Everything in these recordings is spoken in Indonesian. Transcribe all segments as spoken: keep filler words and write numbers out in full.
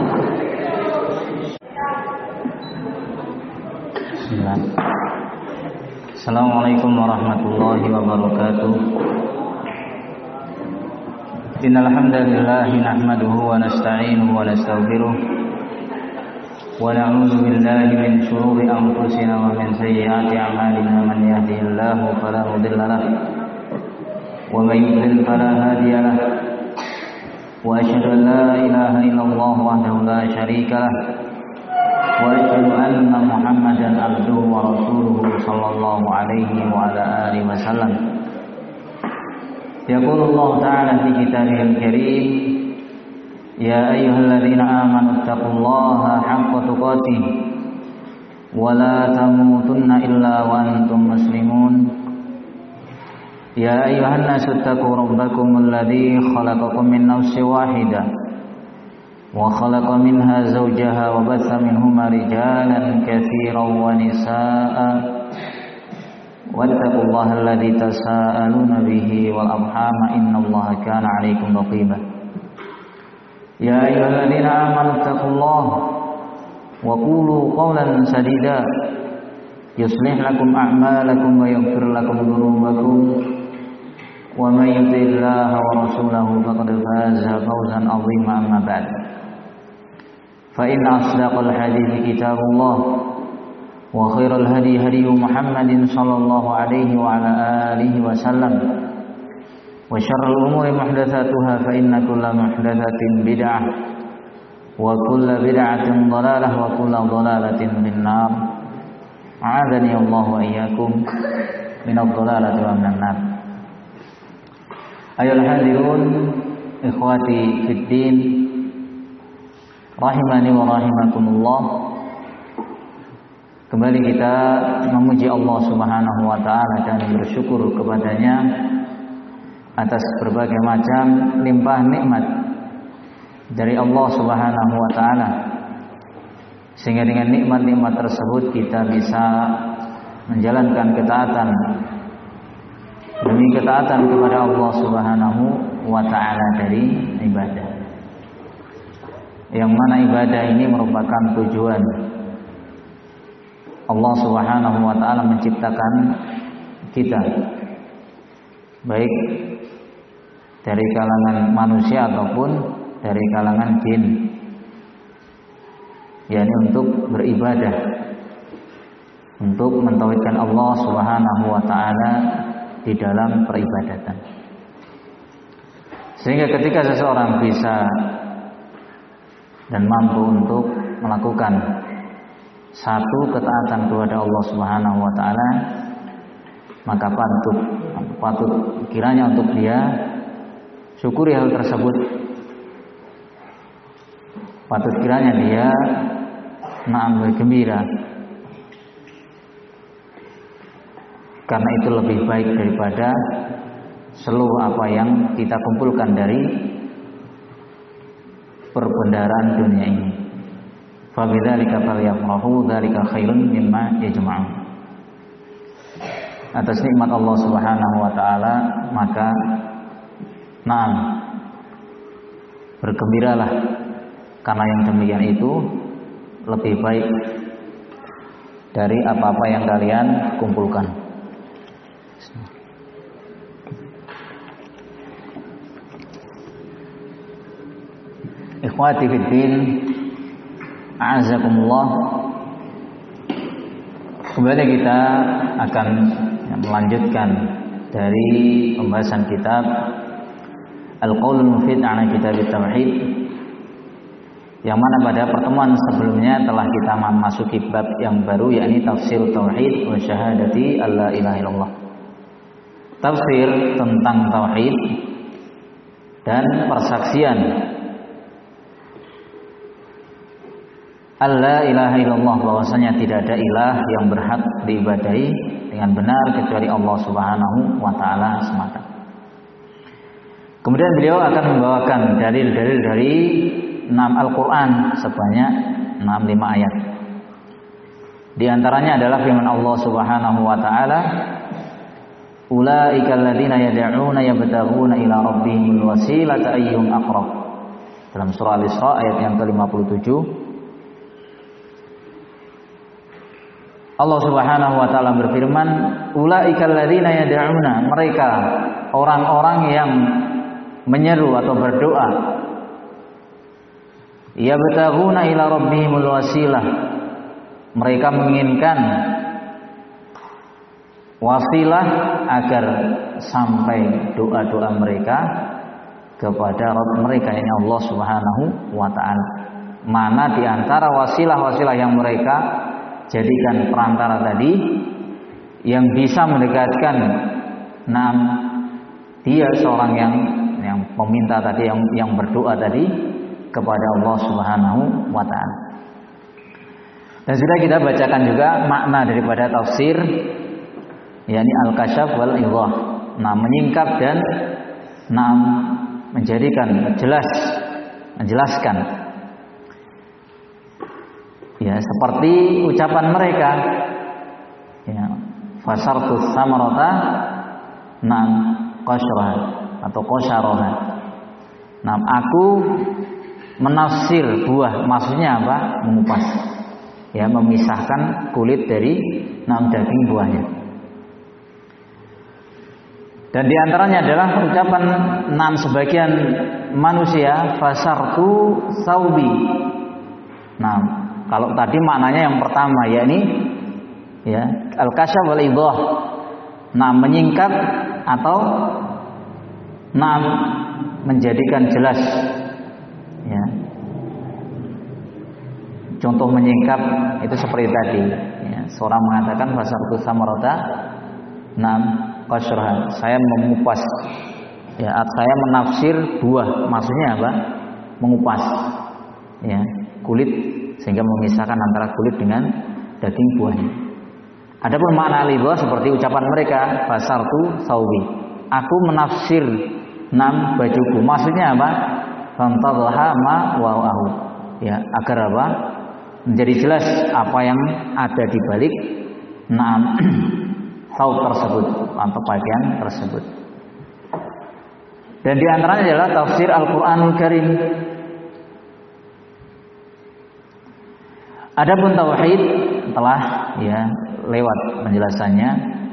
Bismillah. Assalamualaikum warahmatullahi wabarakatuh. Innal hamdalillah nahmaduhu wa nasta'inuhu wa nastaghfiruh wa na'udzu billahi min shururi anfusina wa min sayyiati a'malina. Man yahdihillahu fala mudilla lahu wa man yudlil fala hadiya lahu wa asyhadu an la ilaha illallah wahdahu la syarika lahu wa asyhadu anna Muhammadan abduhu wa rasuluhu sallallahu alaihi wa ala alihi wasallam. Yaqulullahu ta'ala fi kitabihil karim, ya ayyuhalladzina amanu taqullaha haqqa tuqatih wa la tamutunna illa wa antum muslimun. Ya ayyuhan nasu taqu rabbakumul ladzi khalaqakum min nafsin wahidah wa khalaqa minha zawjaha wa batha minhuma rijalan katsiran wa nisaa'a wattaqullaha alladzi tasaaluna bihi wal arhama innallaha kana 'alaikum raqiba. Ya ayyuhalladzina amanu taqullaha wa qulu qawlan sadida yuslih lakum a'malakum wa yaghfir lakum dhunubakum wa may yuti'illaha wa rasulahu faqad faza fawzan 'azima. Amma ba'd, fa inna asdaqal hadithi kitabullah wa khairal hadi hadi Muhammadin sallallahu alaihi wa ala alihi wa sallam wa syarrul umuri muhdatsatuha fa inna kulla muhdatsatin bid'ah wa kulla bid'atin dhalalah wa kulla dhalalatin finnar. A'adzani Allah wa iyyakum minadh dhalalati wa minan nar. Ayyuhal hadirun ikhwati fid din rahimani wa rahimakumullah. Kembali kita memuji Allah Subhanahu wa taala dan bersyukur kepadanya atas berbagai macam limpah nikmat dari Allah Subhanahu wa taala, sehingga dengan nikmat-nikmat tersebut kita bisa menjalankan ketaatan demi ketaatan kepada Allah Subhanahu wa taala dari ibadah, yang mana ibadah ini merupakan tujuan Allah Subhanahu wa taala menciptakan kita, baik dari kalangan manusia ataupun dari kalangan jin, yakni untuk beribadah, untuk mentauhidkan Allah Subhanahu wa taala di dalam peribadatan. Sehingga ketika seseorang bisa dan mampu untuk melakukan satu ketaatan kepada Allah Subhanahu wa taala, maka patut patut kiranya untuk dia syukuri hal tersebut. Patut kiranya dia na'am bergembira, karena itu lebih baik daripada seluruh apa yang kita kumpulkan dari perbendaharaan dunia ini. Fabidzalika falyafrahu dzalika khairun mimma yajma'un. Atas nikmat Allah Subhanahu wa taala maka na'am bergembiralah, karena yang demikian itu lebih baik dari apa-apa yang kalian kumpulkan. Ikhwati fid din, a'azakumullah. Kembali kita akan melanjutkan dari pembahasan kitab Al-Qaulul Mufid 'ala Kitab Tauhid, yang mana pada pertemuan sebelumnya telah kita memasuki bab yang baru, yakni tafsir tauhid wa syahadati alla ilaha illallah. Tafsir tentang tauhid dan persaksian alla ilaha illallah, bahwasanya tidak ada ilah yang berhak diibadahi dengan benar kecuali Allah Subhanahu wa taala semata. Kemudian beliau akan membawakan dalil-dalil dari enam Al-Qur'an sebanyak enam lima ayat. Di antaranya adalah firman Allah Subhanahu wa taala, ulaika alladziina yad'uuna yabtaghuna ila rabbihimul wasilata ayyuhum aqrab Dalam surah Al-Isra ayat yang ke lima puluh tujuh, Allah Subhanahu wa taala berfirman, "Ulaikal ladzina yad'una," mereka orang-orang yang menyeru atau berdoa, "yabtaghuna ila rabbihimul wasilah," mereka menginginkan wasilah agar sampai doa-doa mereka kepada Rabb mereka, yakni Allah Subhanahu wa taala. Mana di antara wasilah-wasilah yang mereka jadikan perantara tadi yang bisa mendekatkan nam dia seorang yang yang meminta tadi, yang yang berdoa tadi kepada Allah Subhanahu wa taala. Dan sudah kita bacakan juga makna daripada tafsir, yakni al-kasyaf wal idhah. Nah, menyingkap dan nah menjadikan jelas, menjelaskan. Ya, seperti ucapan mereka, ya, fasartus samarata nam qasyraha atau qasyaraha. Nah, aku menafsir buah, maksudnya apa? Mengupas. Ya, memisahkan kulit dari nam daging buahnya. Dan diantaranya adalah ucapan enam sebagian manusia, fasartu saubi. Nah, kalau tadi maknanya yang pertama, yakni ya al-kasyaf wal idhah. Nah, menyingkap atau nah menjadikan jelas. Ya. Contoh menyingkap itu seperti tadi. Ya, seorang mengatakan fasartu samarata nam qasyraha, saya mengupas, ya, saya menafsir buah, maksudnya apa? Mengupas, ya, kulit sehingga memisahkan antara kulit dengan daging buahnya. Adapun makna al-idhah seperti ucapan mereka, fasartu saubi, aku menafsir nam bajuku, maksudnya apa? Fantadhaha ma wa'ahu, ya, agar apa? Menjadi jelas apa yang ada di balik nam saut tersebut atau pakaian tersebut. Dan diantaranya adalah tafsir Al-Quranul Karim. Adapun tauhid telah ya lewat penjelasannya,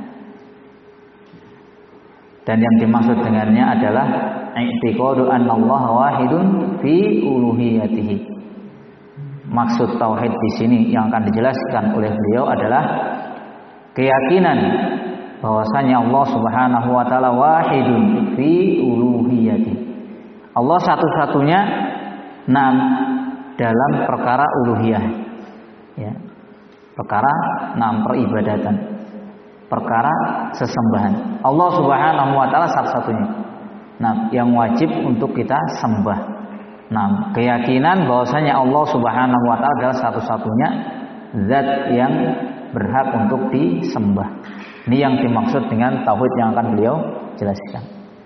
dan yang dimaksud dengannya adalah i'tiqadu annallaha wahidun fi uluhiyatihi. Maksud tauhid di sini yang akan dijelaskan oleh beliau adalah keyakinan bahwasanya Allah Subhanahu wa taala wahidun fi uluhiyati. Allah satu-satunya nam dalam perkara uluhiyah. Ya. Perkara nam peribadatan. Perkara sesembahan. Allah Subhanahu wa taala satu-satunya. Nah, yang wajib untuk kita sembah. Nah, keyakinan bahwasanya Allah Subhanahu wa taala adalah satu-satunya zat yang berhak untuk disembah. Ini yang dimaksud dengan tauhid yang akan beliau jelaskan.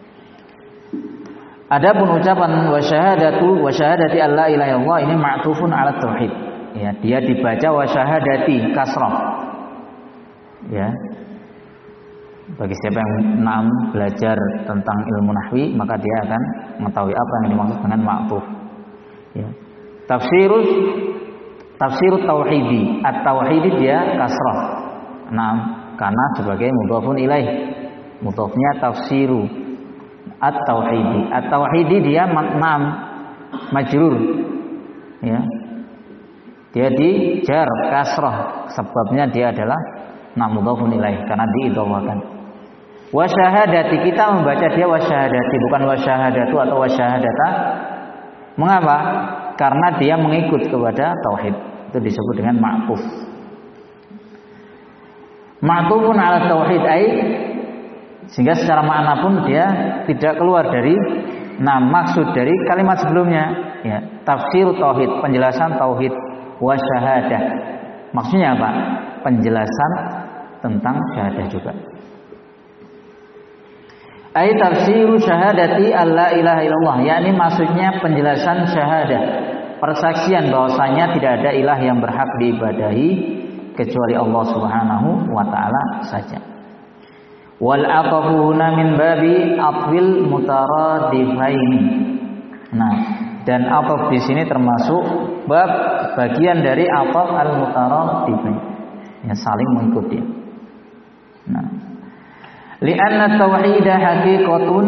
Adapun ucapan wa syahadatu wa syahadati alla ilaha illallah ini ma'tufun 'ala tauhid. Ya, dia dibaca wa syahadati kasrah. Ya. Bagi siapa yang enam belajar tentang ilmu nahwi, maka dia akan mengetahui apa yang dimaksud dengan ma'tuf. Ya. Tafsirus Tafsir tauhidi, at-tauhidi dia kasrah. Nah, karena sebagai mudhafun ilaih. Mudhafnya tafsiru at-tauhidi. At-tauhidi dia nam majrur. Ya. Dia dijar kasrah, sebabnya dia adalah nam mudhafun ilaih karena diidhofahkan. Wa syahadati, kita membaca dia wa syahadati, bukan wa syahadatu atau wa syahadata. Mengapa? Karena dia mengikut kepada tauhid. Itu disebut dengan ma'tuf. Ma'tufun 'ala tauhid ai, sehingga secara makna pun dia tidak keluar dari nah maksud dari kalimat sebelumnya, ya, tafsir tauhid, penjelasan tauhid, wa syahadah. Maksudnya apa? Penjelasan tentang syahadah juga. Ai tafsiru syahadati alla ilaha illallah, yakni maksudnya penjelasan syahadah, persaksian bahwasanya tidak ada ilah yang berhak diibadahi kecuali Allah Subhanahu wa taala saja. Wal aqafu huna min babi atfil mutaradifaini. Nah, Dan ataf di sini termasuk bab bagian dari ataf al-mutaraddifain, yang saling mengikuti. Nah, li'anna tauhid haqiqatun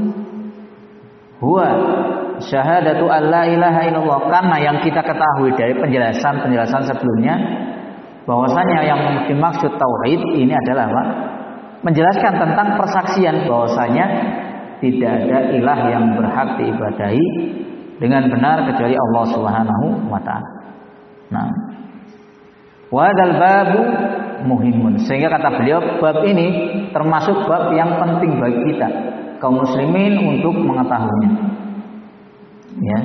huwa syahadatu an la ilaha illallah, karena yang kita ketahui dari penjelasan-penjelasan sebelumnya bahwasanya yang dimaksud tauhid ini adalah apa? Menjelaskan tentang persaksian bahwasanya tidak ada ilah yang berhak diibadahi dengan benar kecuali Allah Subhanahu wa taala. Nah, wa hadzal babu muhimun, sehingga kata beliau bab ini termasuk bab yang penting bagi kita kaum muslimin untuk mengetahuinya. Ya.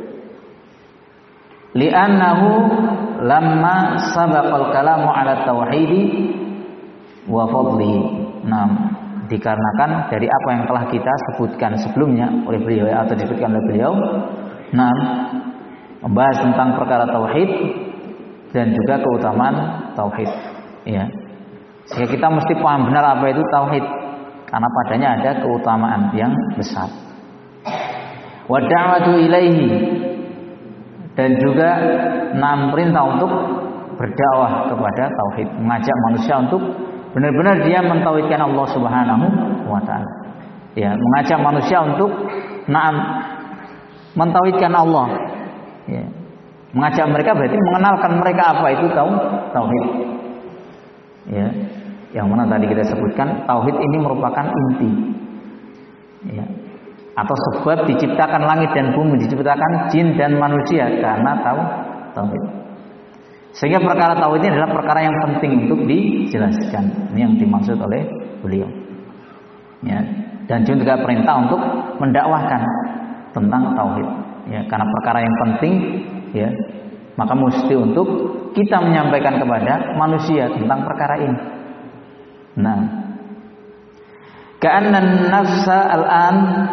Li'annahu lamma sabaqal kalamu 'ala tauhidi wa fadlihi. Nah, dikarenakan dari apa yang telah kita sebutkan sebelumnya oleh beliau atau disebutkan oleh beliau, nah, membahas tentang perkara tauhid dan juga keutamaan tauhid. Ya. Sehingga kita mesti paham benar apa itu tauhid, karena padanya ada keutamaan yang besar. Wa da'watu ilaihi, dan juga enam perintah untuk berdakwah kepada tauhid, mengajak manusia untuk benar-benar dia mentauhidkan Allah Subhanahu wa taala. Ya, mengajak manusia untuk na'am mentauhidkan Allah. Ya. Mengajak mereka berarti mengenalkan mereka apa itu tahu tauhid. Ya. Yang mana tadi kita sebutkan tauhid ini merupakan inti. Ya. Atau sebab diciptakan langit dan bumi, diciptakan jin dan manusia karena tahu tauhid. Sehingga perkara tauhid ini adalah perkara yang penting untuk dijelaskan. Ini yang dimaksud oleh beliau. Ya. Dan juga perintah untuk mendakwahkan tentang tauhid. Ya, karena perkara yang penting, ya, maka mesti untuk kita menyampaikan kepada manusia tentang perkara ini. Nah, ka'anna an-nafsa al-an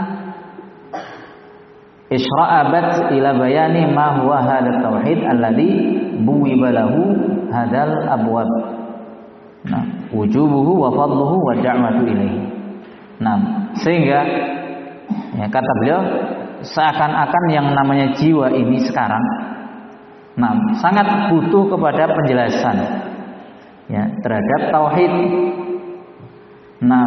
isra'abat ila bayani ma huwa hadzal tauhid alladhi buwiba lahu hadzal abwab. Nah, wujubuhu wa fadluhu wa da'watu ilaihi. Nah, sehingga ya, kata beliau seakan-akan yang namanya jiwa ini sekarang nah, sangat butuh kepada penjelasan ya terhadap tauhid. Nah,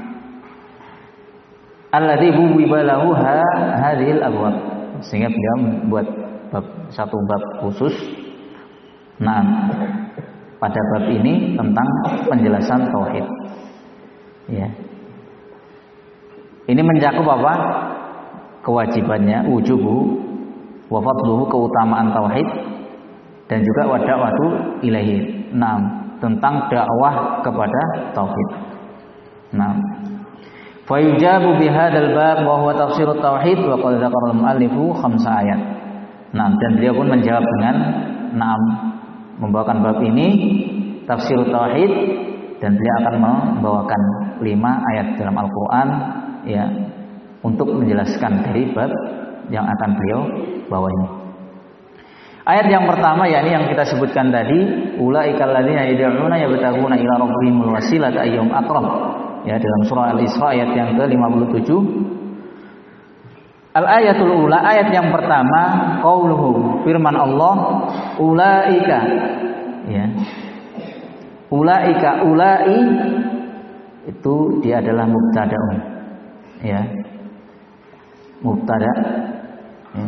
alladzi buwiba lahu hadhil abwab, sehingga beliau membuat bab, satu bab khusus nah pada bab ini tentang penjelasan tauhid. Ya. Ini mencakup apa? Kewajibannya, wujubu wa fadluhu, keutamaan tauhid, dan juga wa da'watu ilaihi. Nah, tentang dakwah kepada tauhid. Nah, fa yujabu bi hadzal bab wa huwa tafsirut tauhid wa qad dzakara al-muallifu khamsa ayat. Nah, dan beliau pun menjawab dengan enam, membawakan bab ini tafsirut tauhid, dan beliau akan membawakan lima ayat dalam Al-Qur'an ya untuk menjelaskan dari bab yang akan beliau bawa ini. Ayat yang pertama yakni yang kita sebutkan tadi, ulaikal ladzina yad'una yabtaguna ila rabbihimul wasilata ayyuhum aqrab. Ya, dalam surah Al-Isra ayat yang ke lima puluh tujuh. Al-ayatul ula, ayat yang pertama, qauluhu, firman Allah, ulaika. Ya. Ulaika, ulai itu dia adalah mubtada'un. Ya. Mubtada. Ya.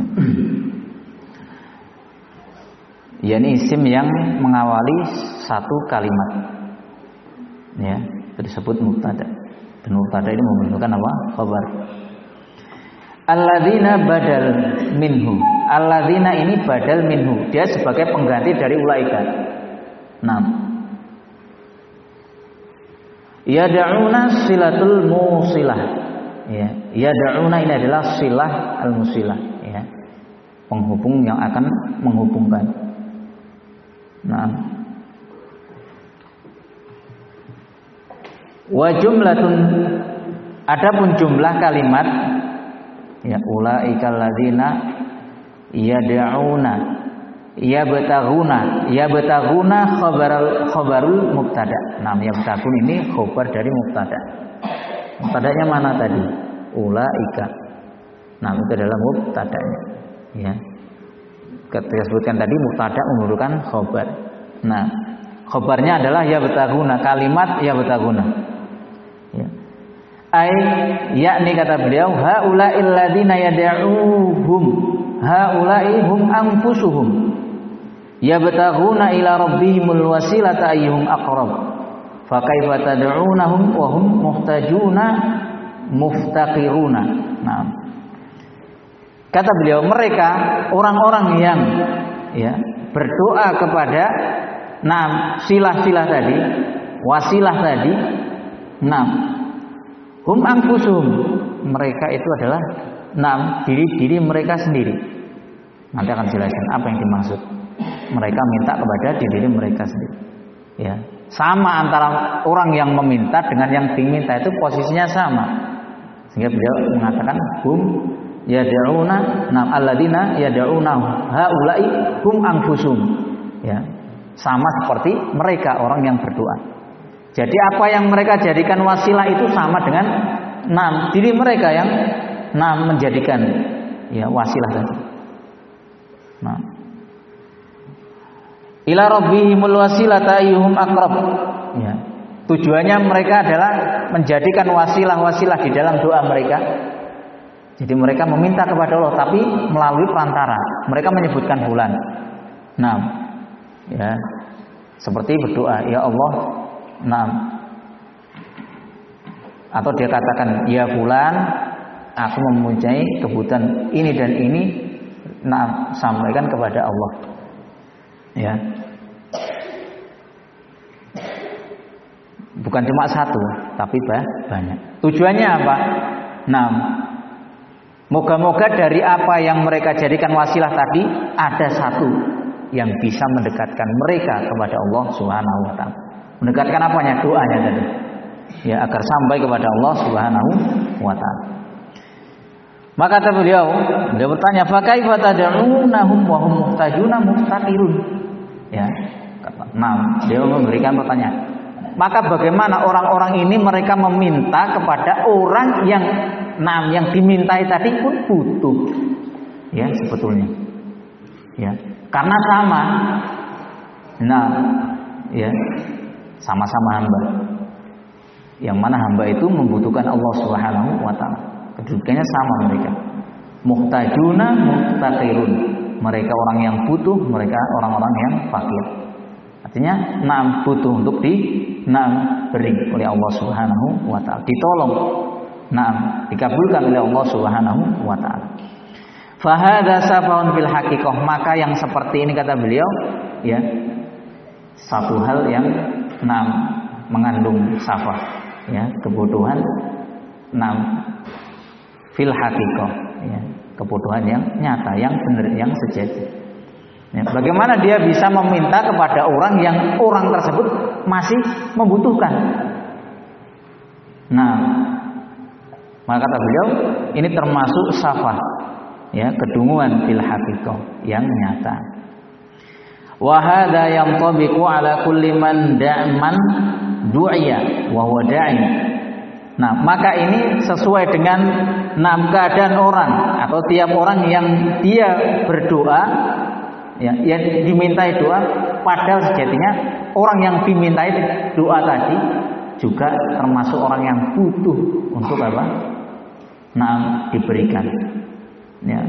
Ya, ini isim yang mengawali satu kalimat. Ya, itu disebut mubtada. Dan mubtada ini menunjukkan apa? Khabar. Alladzina badal minhu. Alladzina ini badal minhu. Dia sebagai pengganti dari ulaika. Nah, yad'una silatul musilah. Ya, yad'una ini adalah silah al-musilah, ya. Penghubung yang akan menghubungkan. Nah, wa jumlatun, adapun jumlah kalimat ya ulaikal ladzina yad'una yabtaghuna yabtaghuna khabarul khabarul mubtada. Nah, yabtaghun ini khabar dari mubtada. Mubtadanya mana tadi? Ulaika. Nah, itu adalah mubtadanya. Ya. Ketika disebutkan tadi mubtada membutuhkan khobar. Nah, khobarnya adalah ya betaguna, kalimat ya betaguna. Ya. Ai yakni kata beliau haula'il ladzina yad'uhum haula'i hum anfusuhum yabtaghuna ila rabbihimul wasilata ayyuhum aqrab fa kaifa tad'unahum wa hum muhtajuna muftaqiruna. Nah, kata beliau mereka orang-orang yang ya berdoa kepada nah silah-silah tadi, wasilah tadi, nah hum anfusuhum, mereka itu adalah nah diri-diri mereka sendiri. Nanti akan jelaskan apa yang dimaksud. Mereka minta kepada diri mereka sendiri. Ya, sama antara orang yang meminta dengan yang diminta itu posisinya sama. Sehingga beliau mengatakan hum yad'una nam alladzina yad'una haula'i hum anfusum. Ya, sama seperti mereka orang yang berdoa. Jadi apa yang mereka jadikan wasilah itu sama dengan nam diri mereka yang nam menjadikan ya wasilah tadi. Nah, ila rabbihimul wasilata ayyuhum aqrab. Ya. Tujuannya mereka adalah menjadikan wasilah-wasilah di dalam doa mereka. Jadi mereka meminta kepada Allah tapi melalui perantara. Mereka menyebutkan bulan. Nah, ya. Seperti berdoa, ya Allah, nah. Atau dia katakan, ya bulan, aku mempunyai kebutuhan ini dan ini, nah, sampaikan kepada Allah. Ya. Bukan cuma satu, tapi banyak. Tujuannya apa? Nah, moga-moga dari apa yang mereka jadikan wasilah tadi ada satu yang bisa mendekatkan mereka kepada Allah Subhanahu wa taala. Mendekatkan apanya? Doanya tadi. Ya, agar sampai kepada Allah Subhanahu wa taala. Maka kata beliau, beliau bertanya, "Fa kaifa tad'unahum wa hum muhtajuna muftaqirun?" Ya. Nah, dia memberikan pertanyaan. Maka bagaimana orang-orang ini mereka meminta kepada orang yang nah, yang dimintai tadi pun butuh. Ya, sebetulnya. Ya, karena sama. Nah, ya, sama-sama hamba. Yang mana hamba itu membutuhkan Allah Subhanahu wa taala. Kedudukannya sama mereka. Muhtajuna muftaqirun. Mereka orang yang butuh, mereka orang-orang yang fakir. Artinya, nam butuh untuk di nam beri oleh Allah Subhanahu wa taala. Ditolong. Nam dikabulkan oleh Allah Subhanahu wa taala. Fa hadza safahun fil haqiqah, maka yang seperti ini kata beliau, ya, satu hal yang nam mengandung safah, ya, kebodohan nam fil haqiqah, ya, kebodohan yang nyata, yang benar, yang sejati. Ya, bagaimana dia bisa meminta kepada orang yang orang tersebut masih membutuhkan? Nah, maka kata beliau ini termasuk safah, ya, kedunguan fil haqiqah yang nyata. Wa hadza yantabiqu ala kulli man da'man du'iya wa huwa da'i. Nah, maka ini sesuai dengan enam keadaan orang atau tiap orang yang dia berdoa, ya, yang dimintai doa, padahal sejatinya orang yang dimintai doa tadi juga termasuk orang yang butuh untuk apa? Nah, diberikan. Ya.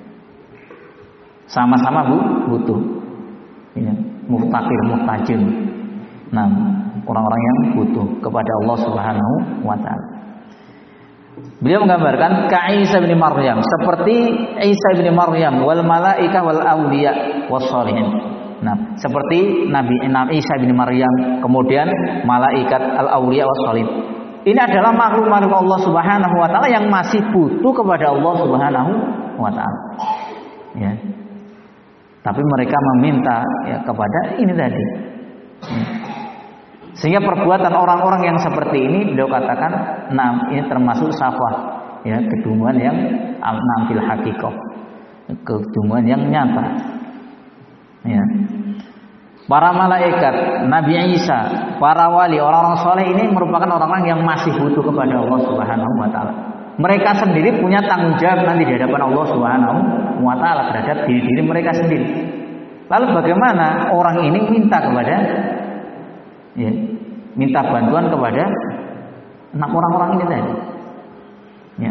Sama-sama bu, butuh. Ya, muftaqir, muhtajin. Nah, orang-orang yang butuh kepada Allah Subhanahu wa taala. Beliau menggambarkan ka Isa bin Maryam, seperti Isa bin Maryam wal malaikah wal auliya was sholihin. Nah, seperti Nabi Isa bin Maryam, kemudian malaikat al auliya was sholihin. Ini adalah makhluk-makhluk Allah Subhanahu wa taala yang masih butuh kepada Allah Subhanahu wa taala. Ya. Tapi mereka meminta ya kepada ini tadi. Ya. Sehingga perbuatan orang-orang yang seperti ini beliau katakan, nah, ini termasuk safah, ya, kedunguan yang al-namfil haqiqah, kedunguan yang nyata. Ya. Para malaikat, Nabi Isa, para wali, orang-orang soleh ini merupakan orang-orang yang masih butuh kepada Allah Subhanahu wa taala. Mereka sendiri punya tanggung jawab nanti di hadapan Allah Subhanahu wa ta'ala terhadap diri-diri mereka sendiri. Lalu bagaimana orang ini minta kepada ya, minta bantuan kepada enam orang-orang ini tadi? Ya.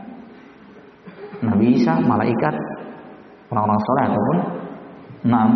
Nabi Isa, malaikat, orang-orang soleh ataupun enam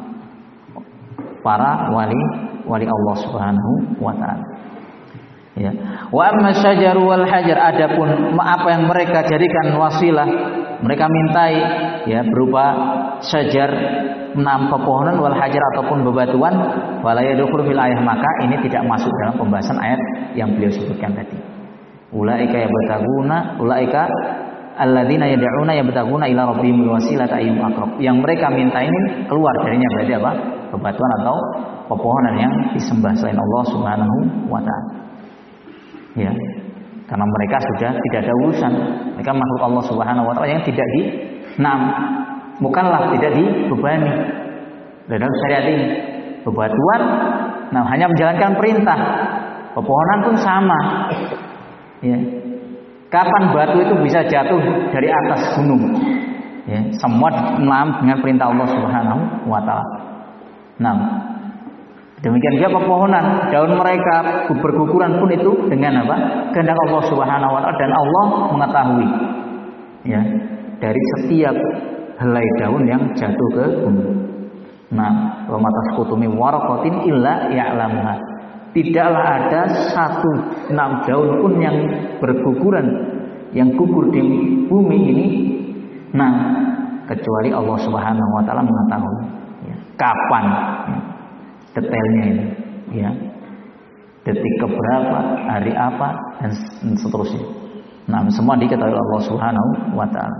para wali wali Allah Subhanahu wa taala. Ya. Wa amma syajaru wal hajar, adapun apa yang mereka jadikan wasilah, mereka mintai ya berupa syajar, enam pepohonan, wal hajar ataupun bebatuan, wala yadkhulu fil ayah, maka ini tidak masuk dalam pembahasan ayat yang beliau sebutkan tadi. Ulaika yabtaguna ulaika alladzina yad'una yabtaguna ila rabbihimul wasilata ayyuhum aqrab. Yang mereka minta ini keluar darinya berarti apa? Bebatuan atau pepohonan yang disembah selain Allah Subhanahu wa taala. Ya. Karena mereka sudah tidak ada urusan. Mereka makhluk Allah Subhanahu wa taala yang tidak di nam bukanlah tidak dibebani. Dalam syariat ini bebatuan nah hanya menjalankan perintah. Pepohonan pun sama. Ya. Kapan batu itu bisa jatuh dari atas gunung? Ya, semua dengan perintah Allah Subhanahu wa taala. Nah, demikian juga pepohonan, daun mereka berguguran pun itu dengan apa? Kehendak Allah Subhanahu wa taala, dan Allah mengetahui ya dari setiap helai daun yang jatuh ke bumi. Nah, wa matasqutu min waraqatin illa ya'lamuha. Tidaklah ada satu enam daun pun yang berguguran, yang gugur di bumi ini, nah kecuali Allah Subhanahu wa taala mengetahui ya, kapan ya, detailnya ini ya, detik keberapa, hari apa, dan seterusnya. Nah semua diketahui Allah Subhanahu wa taala.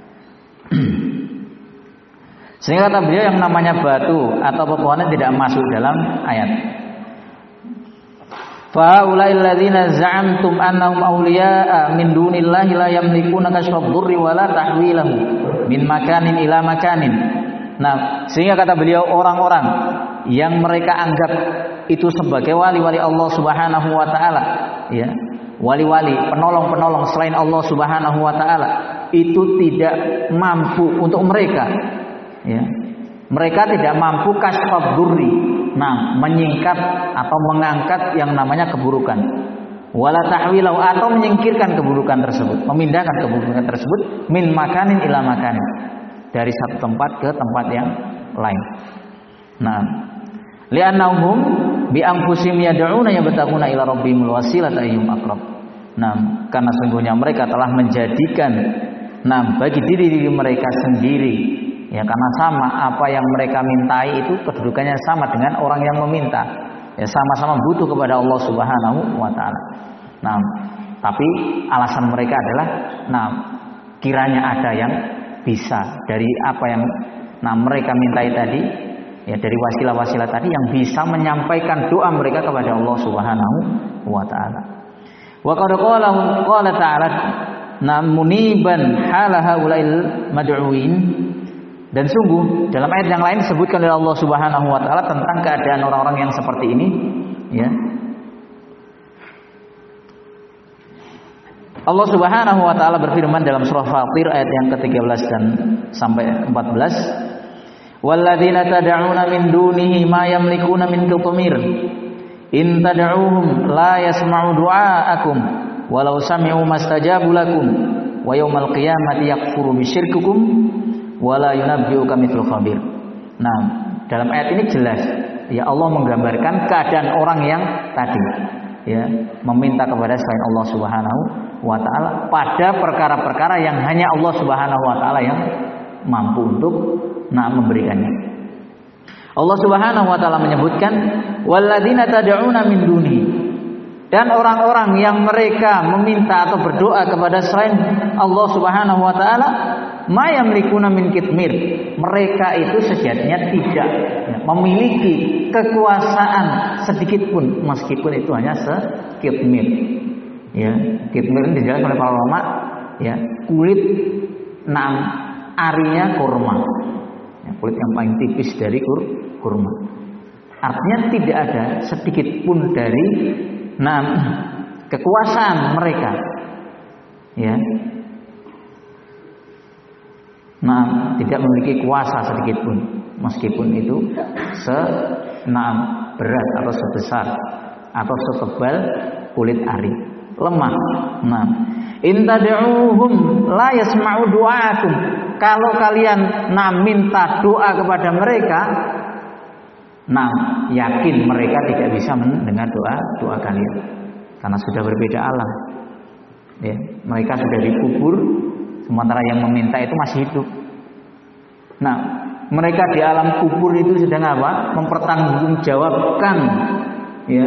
Sehingga kata beliau yang namanya batu atau pepohonan tidak masuk dalam ayat. Fa'ulail ladzina za'amtum annahum awliya'a min dunillahi la yamlikuna kashfad dhurri wa la tahwilahu min makanin ila makanin. Nah, sehingga kata beliau orang-orang yang mereka anggap itu sebagai wali-wali Allah Subhanahu wa taala, ya. Wali-wali, penolong-penolong selain Allah Subhanahu wa taala itu tidak mampu untuk mereka, ya. Mereka tidak mampu kashfad dhurri, nah menyingkat atau mengangkat yang namanya keburukan, wala tahwilau atau menyingkirkan keburukan tersebut, memindahkan keburukan tersebut min makanin ila makanin, dari satu tempat ke tempat yang lain. Nah, li'annahum bi anfusihim yad'una yabtaguna ila rabbihimul wasilata ayyuhum aqrab. Nah, karena sungguhnya mereka telah menjadikan nah bagi diri-diri mereka sendiri, ya, karena sama apa yang mereka mintai itu kedudukannya sama dengan orang yang meminta. Ya, sama-sama butuh kepada Allah Subhanahu wa taala. Nah, tapi alasan mereka adalah nah kiranya ada yang bisa dari apa yang nah mereka mintai tadi, ya dari wasilah-wasilah tadi yang bisa menyampaikan doa mereka kepada Allah Subhanahu wa taala. Wa qad qala qala ta'ala na muniban halaha ulail mad'uin. Dan sungguh dalam ayat yang lain disebutkan oleh Allah Subhanahu wa taala tentang keadaan orang-orang yang seperti ini, ya. Allah Subhanahu wa taala berfirman dalam surah Fatir ayat yang ketiga belas dan sampai empat belas, "Walladzina tad'una min dunihi ma yamlikuna min qitmir in tad'uuhum la yasma'u du'aakum walau sami'u mastajabu lakum wa yaumal qiyamati yakfuru bisyirkikum wala yunabbi'uka mithlu khabir." Nah, dalam ayat ini jelas ya Allah menggambarkan keadaan orang yang tadi ya meminta kepada selain Allah Subhanahu wa taala pada perkara-perkara yang hanya Allah Subhanahu wa taala yang mampu untuk nah memberikannya. Allah Subhanahu wa taala menyebutkan walladzina tad'una min duni, dan orang-orang yang mereka meminta atau berdoa kepada selain Allah Subhanahu wa taala ma yamlikuna min kitmir, mereka itu sejatinya tidak ya, memiliki kekuasaan sedikit pun meskipun itu hanya sekitmir. Ya, kitmir ini dijelaskan oleh para ulama ya, kulit enam arinya kurma. Ya, kulit yang paling tipis dari kur, kurma. Artinya tidak ada sedikit pun dari enam kekuasaan mereka. Ya. nah, tidak memiliki kuasa sedikit pun, meskipun itu se nah, berat atau sebesar atau setebal kulit ari, lemah. Nah, in tad'uuhum la yasma'u du'aakum. Kalau kalian nah minta doa kepada mereka, nah yakin mereka tidak bisa mendengar doa doa kalian karena sudah berbeda alam. Ya, mereka sudah dikubur, sementara yang meminta itu masih hidup. Nah, mereka di alam kubur itu sedang apa? Mempertanggungjawabkan ya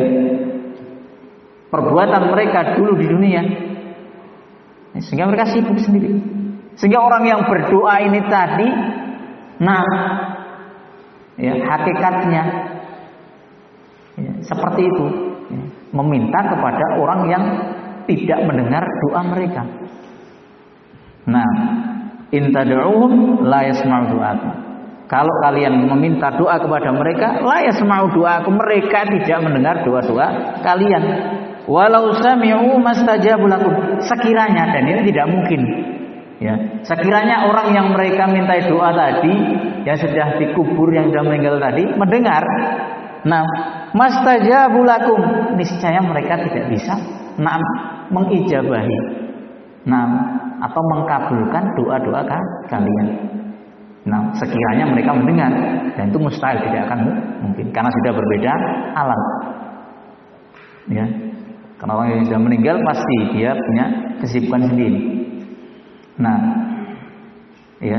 perbuatan mereka dulu di dunia. Sehingga mereka sibuk sendiri. Sehingga orang yang berdoa ini tadi, nah, ya hakikatnya ya, seperti itu, ya, meminta kepada orang yang tidak mendengar doa mereka. Nah, in tad'uuhum la yasma'u du'aakum. Kalau kalian meminta doa kepada mereka, la yasma'u du'aakum, mereka tidak mendengar doa-doa kalian. Walau sami'u mastajabu lakum. Sekiranya, dan ini tidak mungkin. Ya, sekiranya orang yang mereka minta doa tadi, yang sudah dikubur, yang sudah meninggal tadi, mendengar, nah, mastajabu lakum, niscaya mereka tidak bisa nah, mengijabahi, nah, atau mengkabulkan doa-doa kalian. Nah, sekiranya mereka mendengar, dan itu mustahil, tidak akan mungkin, karena sudah berbeda alam. Ya, karena orang yang sudah meninggal pasti dia punya kesibukan sendiri. Nah, ya,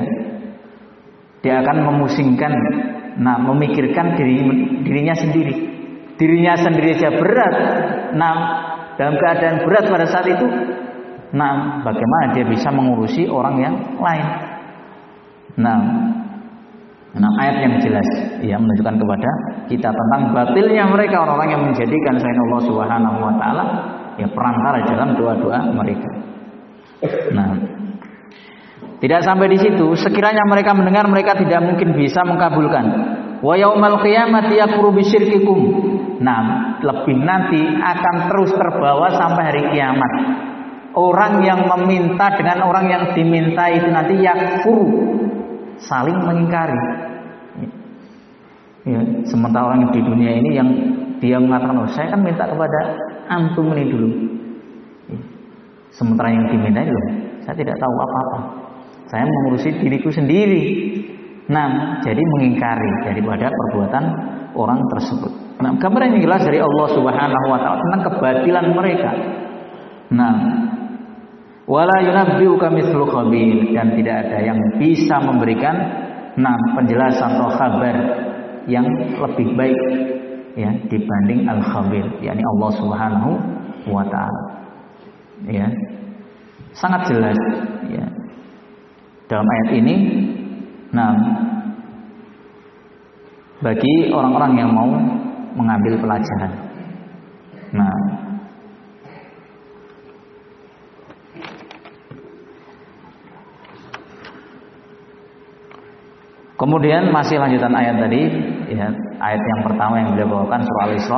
dia akan memusingkan, nah, memikirkan diri, dirinya sendiri, dirinya sendiri saja berat. Nah, dalam keadaan berat pada saat itu, nah, bagaimana dia bisa mengurusi orang yang lain? Nah, nah ayat yang jelas, ya, menunjukkan kepada kita tentang batilnya mereka, orang-orang yang menjadikan selain Allah Subhanahu Wa Taala, ya, perantara dalam doa-doa mereka. Nah, tidak sampai di situ, sekiranya mereka mendengar, mereka tidak mungkin bisa mengkabulkan. Wa yaumal qiyamati yakfuru bisyirkikum. Nah, lebih nanti akan terus terbawa sampai hari kiamat. Orang yang meminta dengan orang yang diminta itu nanti yakfuru, saling mengingkari. Ya, sementara orang di dunia ini yang dia mengatakan, oh, saya kan minta kepada antum ini dulu. Ya. Sementara yang diminta itu, saya tidak tahu apa-apa. Saya mengurusi diriku sendiri. Nah, jadi mengingkari daripada perbuatan orang tersebut. Nah, gambaran yang jelas dari Allah Subhanahu Wa Taala tentang kebatilan mereka. Nah, wala yunabbi'uka mithlu khabir, dan tidak ada yang bisa memberikan nah penjelasan atau kabar yang lebih baik, ya, dibanding al-khabir, yakni Allah Subhanahu Wa Taala. Ya, sangat jelas, ya, dalam ayat ini. Nah, bagi orang-orang yang mau mengambil pelajaran. Nah, kemudian masih lanjutan ayat tadi, ya, ayat yang pertama yang beliau bawakan surah Al-Isra.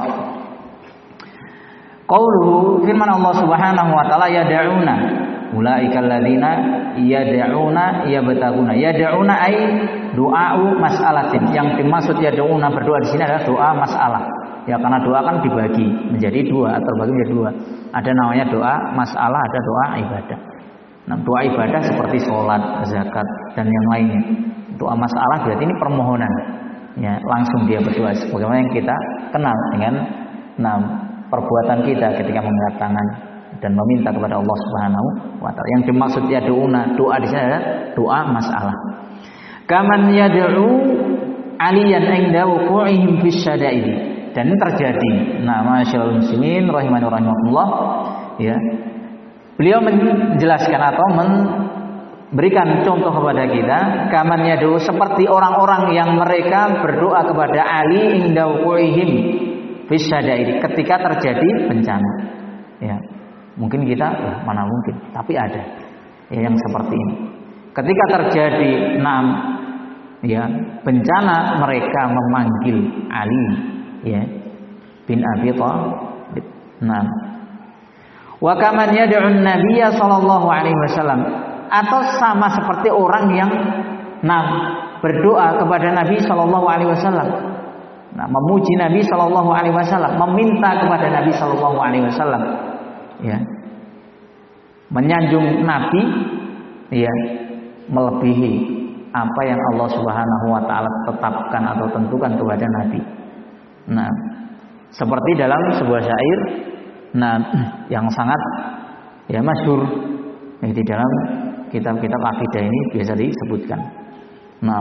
Qauluhu, firman Allah Subhanahu Wa Taala, yad'una ulaikal ladzina yad'una yabtaguna. Yad'una ai du'a'u mas'alatin. Yang dimaksud yad'una berdoa di sini adalah doa masalah. Ya, karena doa kan dibagi menjadi dua, terbagi menjadi dua. Ada namanya doa masalah, ada doa ibadah. Nah, doa ibadah seperti sholat, zakat, dan yang lainnya. Doa masalah berarti ini permohonan. Ya, langsung dia berdoa sebagaimana yang kita kenal dengan nah, perbuatan kita ketika mengangkat tangan dan meminta kepada Allah Subhanahu Wa Taala. Yang dimaksud ya doa, doa di sini adalah doa masalah. Kaman yad'u aliyan inda wuqu'ihim fis syada'id. Dan ini terjadi. Nah, masyaallah muslimin rahimani rahimakumullah, ya. Beliau menjelaskan atau memberikan contoh kepada kita, kaman yad'u, seperti orang-orang yang mereka berdoa kepada Ali inda wuqu'ihim fis syada'id, ketika terjadi bencana. Ya. Mungkin kita, ya, mana mungkin, tapi ada, ya, yang seperti ini. Ketika terjadi enam, ya, bencana, mereka memanggil Ali, ya, bin Abi Thalib. Nah, wa kaman yad'un nabiyya sallallahu alaihi wasallam, atau sama seperti orang yang nah berdoa kepada Nabi Shallallahu Alaihi Wasallam, nah memuji Nabi Shallallahu Alaihi Wasallam, meminta kepada Nabi Shallallahu Alaihi Wasallam, ya, menyanjung Nabi, ya, melebihi apa yang Allah Subhanahu Wa Taala tetapkan atau tentukan kepada Nabi. Nah, seperti dalam sebuah syair, nah yang sangat ya masyhur ya, di dalam kitab-kitab akidah ini biasa disebutkan. Nah,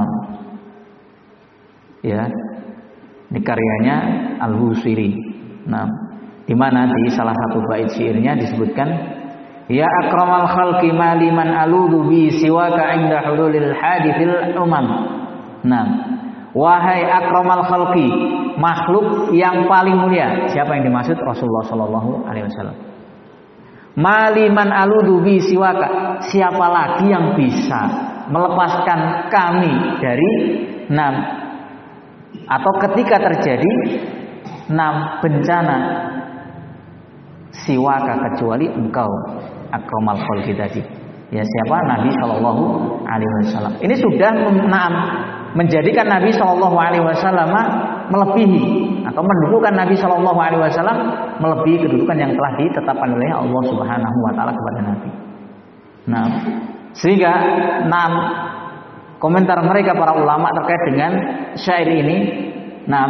ya, ini karyanya Al-Busiri. Nah, di mana di salah satu bait syairnya disebutkan, ya akramal khalqi maliman aludu bi siwaka inda hululil hadithil umam. Nah, wahai akramal khalqi, makhluk yang paling mulia. Siapa yang dimaksud? Rasulullah Shallallahu Alaihi Wasallam. Maliman aludu bi siwaka, siapa lagi yang bisa melepaskan kami dari enam atau ketika terjadi enam bencana siwaka kecuali engkau akramal khalqi tadi. Ya, siapa? Nabi Shallallahu Alaihi Wasallam. Ini sudah enam menjadikan Nabi Shallallahu Alaihi Wasallam melebihi atau mendudukan Nabi Shallallahu Alaihi Wasallam melebihi kedudukan yang telah ditetapkan oleh Allah Subhanahu Wa Taala kepada Nabi. Nah, sehingga enam komentar mereka para ulama terkait dengan syair ini, enam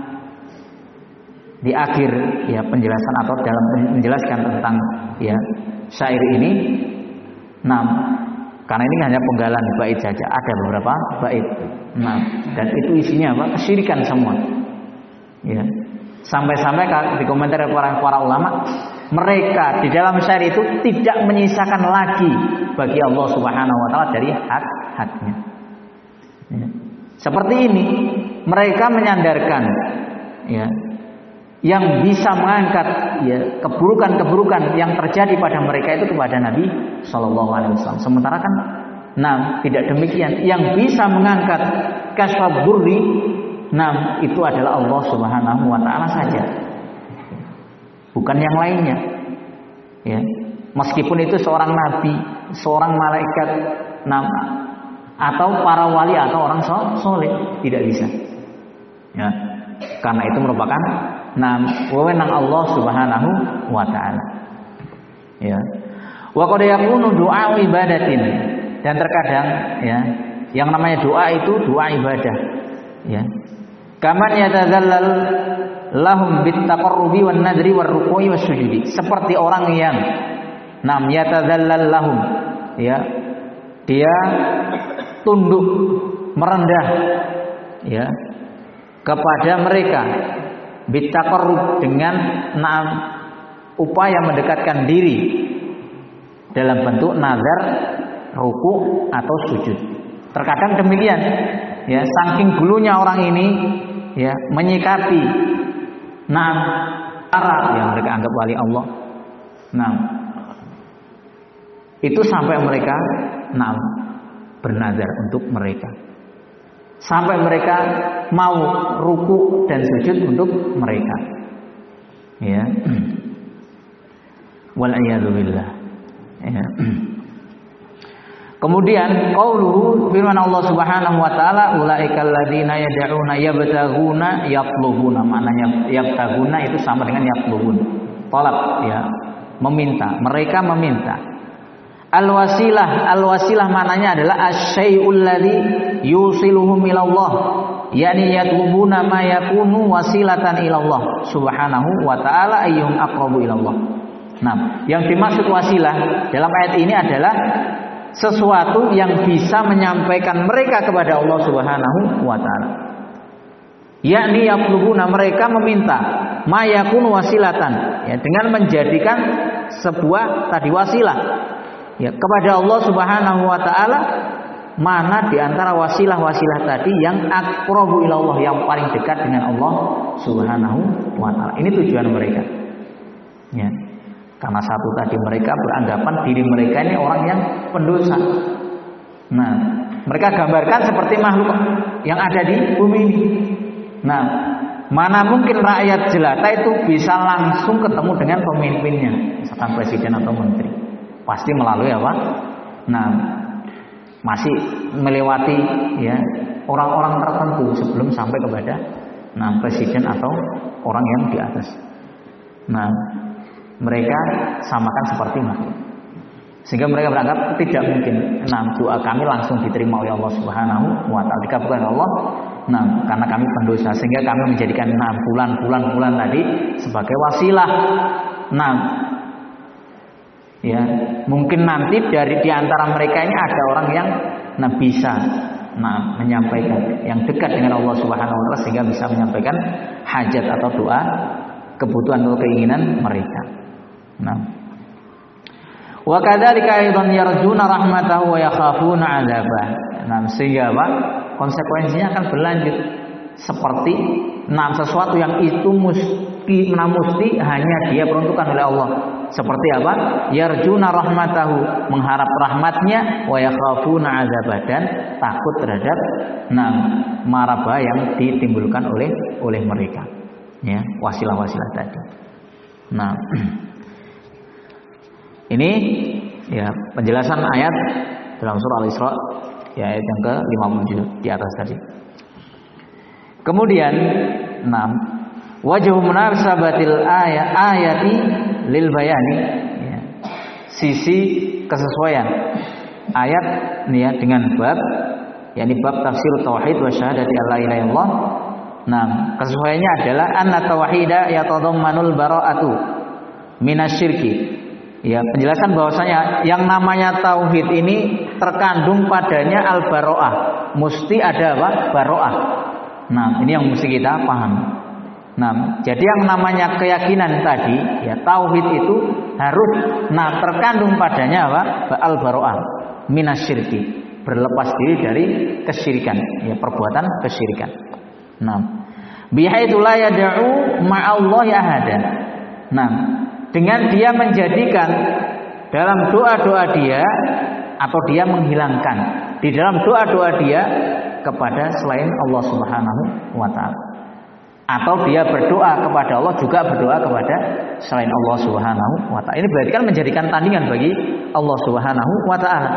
di akhir ya penjelasan atau dalam menjelaskan tentang ya syair ini, enam karena ini hanya penggalan bait saja, ada beberapa bait. Nah, dan itu isinya apa? Kesyirikan semua. Ya. Sampai-sampai di komentar para para ulama, mereka di dalam syair itu tidak menyisakan lagi bagi Allah Subhanahu Wa Taala dari hak-haknya. Ya. Seperti ini, mereka menyandarkan, ya, yang bisa mengangkat ya keburukan-keburukan yang terjadi pada mereka itu kepada Nabi Shallallahu Alaihi Wasallam. Sementara kan, nah tidak demikian. Yang bisa mengangkat kasyfad burri, nah itu adalah Allah Subhanahu Wa Taala saja, bukan yang lainnya. Ya, meskipun itu seorang nabi, seorang malaikat, nah, atau para wali atau orang soleh tidak bisa. Ya, karena itu merupakan nah wewenang Allah Subhanahu Wa Taala. Ya. Wa qad yakunu doa ibadatin, dan terkadang ya yang namanya doa itu doa ibadah. Ya. Kaman yatadzallal lahum bittaqarrubi wan nadri war ruku'i was sujudi. Seperti orang yang nam yatadzallal lahum, ya. Dia tunduk merendah ya kepada mereka bittaqarrub dengan naam upaya mendekatkan diri dalam bentuk nazar, ruku atau sujud. Terkadang demikian ya, saking dulunya orang ini ya menyikapi naam para yang mereka anggap wali Allah. Nah, itu sampai mereka naam bernazar untuk mereka. Sampai mereka mau ruku dan sujud untuk mereka. Ya. Wal a'yadu billah. Ya. Kemudian qauluhu firman Allah Subhanahu wa taala ulaikal ladzina yad'una yabtaghuna yatlubuna, maknanya yabtaghuna itu sama dengan yatlubun. Talab ya, meminta, mereka meminta. Al-wasilah, al-wasilah maknanya adalah asy-syai'ul ladzi yusiluhum ilallah, yakni yatlubuna ma yakunu wasilatan ilallah subhanahu wa ta'ala ayyuhum aqrabu ilallah. Nah, yang dimaksud wasilah dalam ayat ini adalah sesuatu yang bisa menyampaikan mereka kepada Allah Subhanahu wa ta'ala. Yakni yatlubuna, mereka meminta ma yakunu wasilatan, ya, dengan menjadikan sebuah tadi wasilah ya kepada Allah Subhanahu wa taala, mana di antara wasilah-wasilah tadi yang aqrabu ilallah, yang paling dekat dengan Allah Subhanahu wa taala. Ini tujuan mereka. Ya. Karena satu tadi mereka beranggapan diri mereka ini orang yang pendosa. Nah, mereka gambarkan seperti makhluk yang ada di bumi ini. Nah, mana mungkin rakyat jelata itu bisa langsung ketemu dengan pemimpinnya, misalkan presiden atau menteri. Pasti melalui apa? Nah, masih melewati ya orang-orang tertentu sebelum sampai kepada nah presiden atau orang yang di atas. Nah, mereka samakan seperti makhluk. Sehingga mereka beranggap tidak mungkin nah doa kami langsung diterima oleh Allah Subhanahu wa taala, dikabulkan Allah. Nah, karena kami pendosa sehingga kami menjadikan nah bulan-bulan bulan tadi sebagai wasilah. Nah, ya, mungkin nanti dari di antara mereka ini ada orang yang nah bisa nah menyampaikan yang dekat dengan Allah Subhanahu wa taala sehingga bisa menyampaikan hajat atau doa, kebutuhan atau keinginan mereka. Nah, wa kadzalika aidan yarjuna rahmatahu wa yakhafuna 'adzabah. Nah, sehingga apa? Konsekuensinya akan berlanjut seperti nah sesuatu yang itu mesti nah, mesti hanya dia peruntukkan oleh Allah. Seperti apa? Yarjuna rahmatahu, mengharap rahmatnya, wa yakhafuna 'adzabah, dan takut terhadap nah marabah yang ditimbulkan oleh oleh mereka. Ya, wasilah-wasilah tadi. Nah, ini ya penjelasan ayat dalam surah Al-Isra ya ayat yang ke lima puluh tujuh di atas tadi. Kemudian enam wajhu munasabatil ayat ayati lil bayani ya, sisi kesesuaian ayat ini ya dengan bab yakni bab tafsir tauhid wa syahadati alla ilaha illallah. Nah, kesesuaiannya adalah anna tauhida yatadammanul bara'atu minasyirki. Ya, penjelasan bahwasanya yang namanya tauhid ini terkandung padanya al-bara'ah. Mesti ada apa? Bara'ah. Nah, ini yang mesti kita pahami. Nah, jadi yang namanya keyakinan tadi, ya tauhid itu harus nah terkandung padanya apa? Al-bara'ah minasyirki. Berlepas diri dari kesyirikan, ya perbuatan kesyirikan. Nah, bihaitsu la yad'u ma'allahi ahada. Nah, dengan dia menjadikan dalam doa-doa dia atau dia menghilangkan di dalam doa-doa dia kepada selain Allah Subhanahu wa taala. Atau dia berdoa kepada Allah juga berdoa kepada selain Allah Subhanahu wa taala. Ini berarti kan menjadikan tandingan bagi Allah Subhanahu wa taala.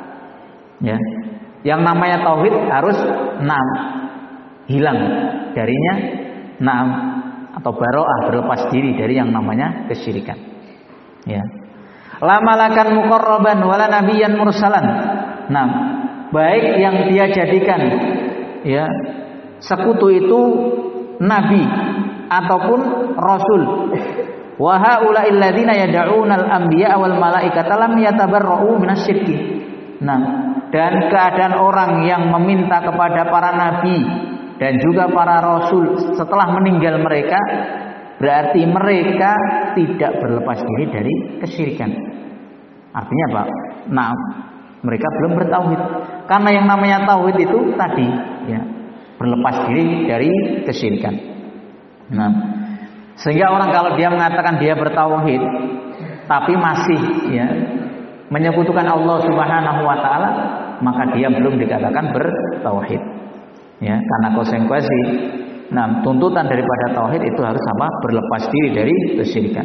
Ya. Yang namanya tauhid harus enam hilang darinya enam atau baro'ah, berlepas diri dari yang namanya kesyirikan. Ya. La malakan muqarraban wala nabiyyan mursalan. Nah, baik yang dia jadikan ya sekutu itu nabi ataupun rasul. Wa haula'il ladzina yad'unal anbiya wal malaikata lam yatabarra'u minasyirki. Nah, dan keadaan orang yang meminta kepada para nabi dan juga para rasul setelah meninggal mereka, berarti mereka tidak berlepas diri dari kesyirikan. Artinya apa? Nah, mereka belum bertauhid. Karena yang namanya tauhid itu tadi, ya, berlepas diri dari kesyirikan. Nah, sehingga orang kalau dia mengatakan dia bertauhid, tapi masih, ya, menyekutukan Allah Subhanahu Wa Taala, maka dia belum dikatakan bertauhid. Ya, karena konsekuensi, nah tuntutan daripada tauhid itu harus apa? Berlepas diri dari kesyirikan.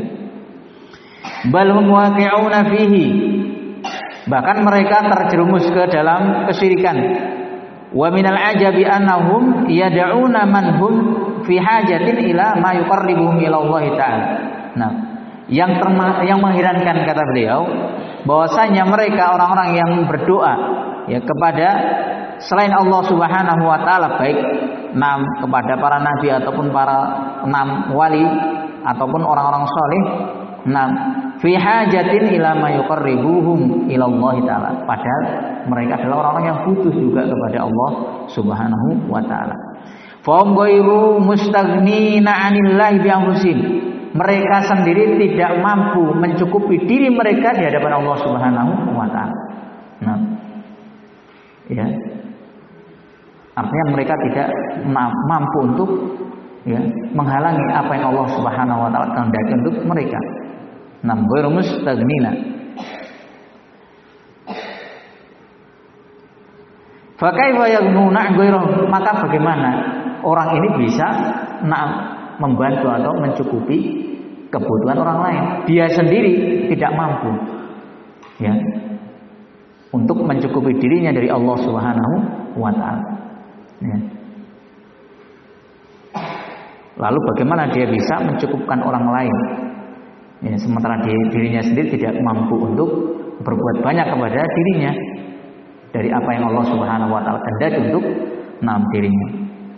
Bal hum waqi'una fihi. Bahkan mereka terjerumus ke dalam kesyirikan. Wa minal ajabi annahum yad'una man hum fi hajatin ila ma yuqarribuhum ila Allah taala. Nah, yang terma- yang mengherankan kata beliau bahwasanya mereka orang-orang yang berdoa ya kepada selain Allah Subhanahu wa taala, baik enam kepada para nabi ataupun para enam wali ataupun orang-orang saleh, enam fi hajatin ila ma yuqarribuhum ila Allah taala, padahal mereka adalah orang-orang yang butuh juga kepada Allah Subhanahu wa taala. Fa hum ghairu mustaghnina 'anillahi bi anfusihim. Mereka sendiri tidak mampu mencukupi diri mereka di hadapan Allah Subhanahu wa taala. Nah, ya. Artinya mereka tidak mampu untuk ya, menghalangi apa yang Allah Subhanahu wa taala kehendaki untuk mereka. Nam ghairu mustaghnina. Fa kaifa yaghnuna ghairuhum? Maka bagaimana orang ini bisa nah, membantu atau mencukupi kebutuhan orang lain? Dia sendiri tidak mampu. Ya. untuk mencukupi dirinya dari Allah Subhanahu wa taala. Ya. Lalu bagaimana dia bisa mencukupkan orang lain? Ya, sementara dirinya sendiri tidak mampu untuk berbuat banyak kepada dirinya dari apa yang Allah Subhanahu wa taala kehendaki untuk nam dirinya.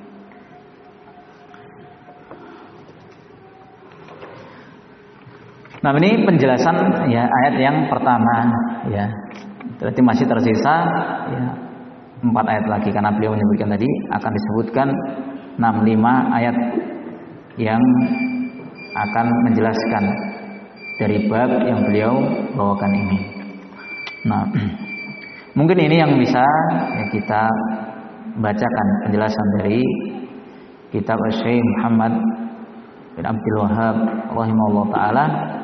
Nah, ini penjelasan ya ayat yang pertama ya. Berarti masih tersisa ya empat ayat lagi karena beliau menyebutkan tadi akan disebutkan enam lima ayat yang akan menjelaskan dari bab yang beliau bawakan ini. Nah, mungkin ini yang bisa ya, kita bacakan penjelasan dari kitab Syekh Muhammad bin Abdul Wahhab rahimahullah taala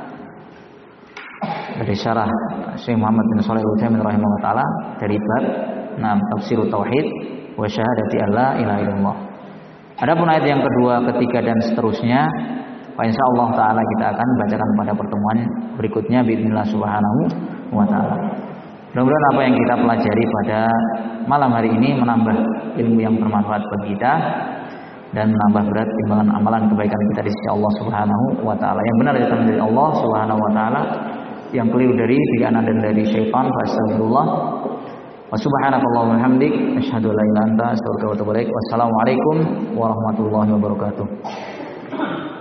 dari syarah Syekh Muhammad bin Shalih Al-Utsaimin rahimahullah taala dari bab enam tafsirut tauhid wa syahadati alla ilaha illallah. Adapun ayat yang kedua, ketiga dan seterusnya, insyaallah taala kita akan bacakan pada pertemuan berikutnya bismillah subhanahu wa taala. Mudah-mudahan apa yang kita pelajari pada malam hari ini menambah ilmu yang bermanfaat bagi kita dan menambah berat timbangan amalan kebaikan kita di sisi Allah Subhanahu wa taala. Yang benar datang dari Allah Subhanahu wa taala, yang keliru dari diri anak dan dari syaitan. Astagfirullah. Wa subhanakallahumma wa bihamdik asyhadu an la ilaha illa anta astaghfiruka wa atubu ilaik. Wassalamualaikum warahmatullahi wabarakatuh.